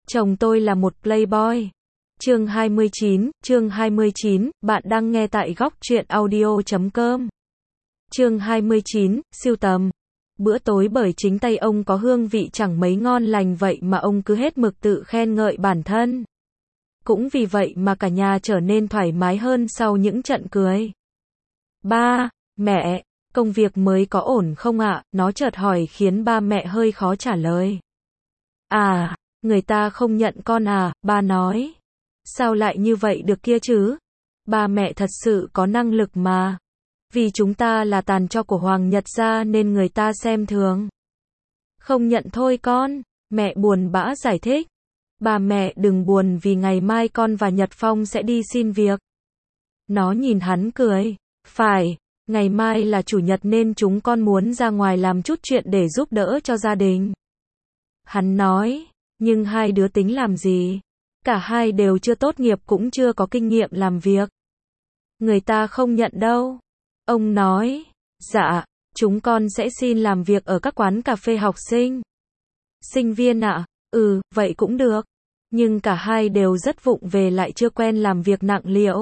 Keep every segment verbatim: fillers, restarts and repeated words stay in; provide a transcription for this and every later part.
Chồng tôi là một playboy. Chương hai mươi chín, chương hai mươi chín, bạn đang nghe tại góc truyện audio chấm com. Chương hai mươi chín, sưu tầm. Bữa tối bởi chính tay ông có hương vị chẳng mấy ngon lành vậy mà ông cứ hết mực tự khen ngợi bản thân. Cũng vì vậy mà cả nhà trở nên thoải mái hơn sau những trận cười. Ba, mẹ, công việc mới có ổn không ạ? Nó chợt hỏi khiến ba mẹ hơi khó trả lời. À, người ta không nhận con à, ba nói. Sao lại như vậy được kia chứ? Ba mẹ thật sự có năng lực mà. Vì chúng ta là tàn tro của Hoàng Nhật gia nên người ta xem thường. Không nhận thôi con, mẹ buồn bã giải thích. Bà mẹ đừng buồn vì ngày mai con và Nhật Phong sẽ đi xin việc. Nó nhìn hắn cười. Phải, ngày mai là chủ nhật nên chúng con muốn ra ngoài làm chút chuyện để giúp đỡ cho gia đình. Hắn nói, nhưng hai đứa tính làm gì? Cả hai đều chưa tốt nghiệp cũng chưa có kinh nghiệm làm việc. Người ta không nhận đâu. Ông nói, dạ, chúng con sẽ xin làm việc ở các quán cà phê học sinh. Sinh viên ạ, à? Ừ, vậy cũng được. Nhưng cả hai đều rất vụng về lại chưa quen làm việc nặng liệu.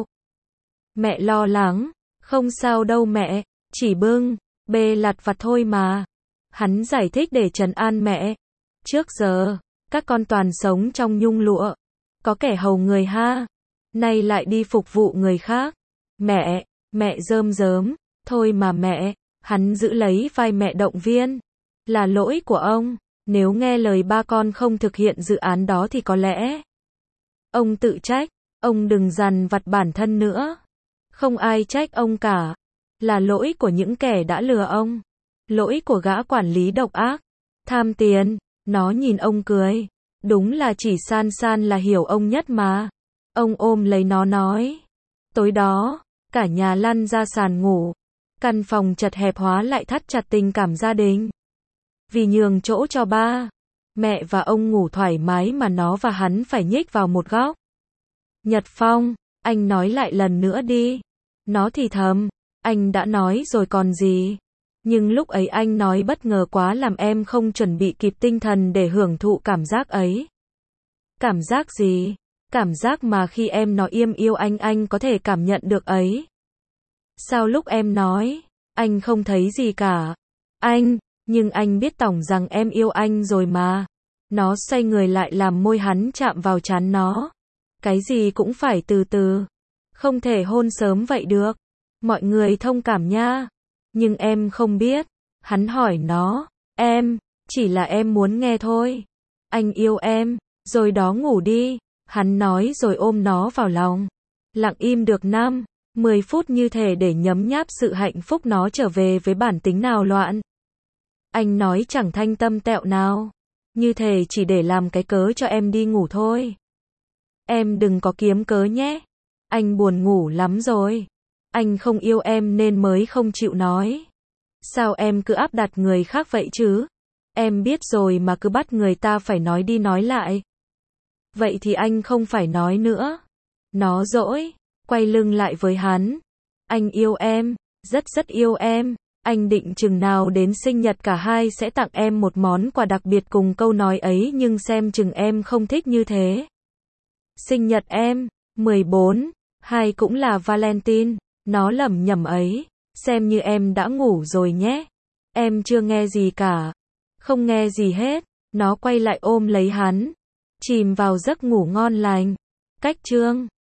Mẹ lo lắng, không sao đâu mẹ, chỉ bưng, bê lặt vặt thôi mà. Hắn giải thích để trấn an mẹ. Trước giờ, các con toàn sống trong nhung lụa. Có kẻ hầu người ha. Nay lại đi phục vụ người khác. Mẹ, mẹ rơm rớm, thôi mà mẹ. Hắn giữ lấy vai mẹ động viên. Là lỗi của ông. Nếu nghe lời ba con không thực hiện dự án đó thì có lẽ ông tự trách. Ông đừng dằn vặt bản thân nữa. Không ai trách ông cả. Là lỗi của những kẻ đã lừa ông. Lỗi của gã quản lý độc ác. Tham tiền. Nó nhìn ông cười. Đúng là chỉ San San là hiểu ông nhất mà. Ông ôm lấy nó nói. Tối đó, cả nhà lăn ra sàn ngủ. Căn phòng chật hẹp hóa lại thắt chặt tình cảm gia đình. Vì nhường chỗ cho ba, mẹ và ông ngủ thoải mái mà nó và hắn phải nhích vào một góc. Nhật Phong, anh nói lại lần nữa đi. Nó thì thầm, anh đã nói rồi còn gì. Nhưng lúc ấy anh nói bất ngờ quá làm em không chuẩn bị kịp tinh thần để hưởng thụ cảm giác ấy. Cảm giác gì? Cảm giác mà khi em nói im yêu anh anh có thể cảm nhận được ấy. Sao lúc em nói, anh không thấy gì cả? Anh, nhưng anh biết tổng rằng em yêu anh rồi mà. Nó xoay người lại làm môi hắn chạm vào trán nó. Cái gì cũng phải từ từ. Không thể hôn sớm vậy được. Mọi người thông cảm nha. Nhưng em không biết. Hắn hỏi nó. Em, chỉ là em muốn nghe thôi. Anh yêu em, rồi đó ngủ đi. Hắn nói rồi ôm nó vào lòng. Lặng im được năm, mười phút như thể để nhấm nháp sự hạnh phúc nó trở về với bản tính nào loạn. Anh nói chẳng thanh tâm tẹo nào. Như thể chỉ để làm cái cớ cho em đi ngủ thôi. Em đừng có kiếm cớ nhé. Anh buồn ngủ lắm rồi. Anh không yêu em nên mới không chịu nói. Sao em cứ áp đặt người khác vậy chứ? Em biết rồi mà cứ bắt người ta phải nói đi nói lại. Vậy thì anh không phải nói nữa. Nó dỗi, quay lưng lại với hắn. Anh yêu em, rất rất yêu em. Anh định chừng nào đến sinh nhật cả hai sẽ tặng em một món quà đặc biệt cùng câu nói ấy nhưng xem chừng em không thích như thế. Sinh nhật em, mười bốn, hai cũng là Valentine. Nó lẩm nhẩm ấy, xem như em đã ngủ rồi nhé. Em chưa nghe gì cả. Không nghe gì hết. Nó quay lại ôm lấy hắn. Chìm vào giấc ngủ ngon lành. Cách chương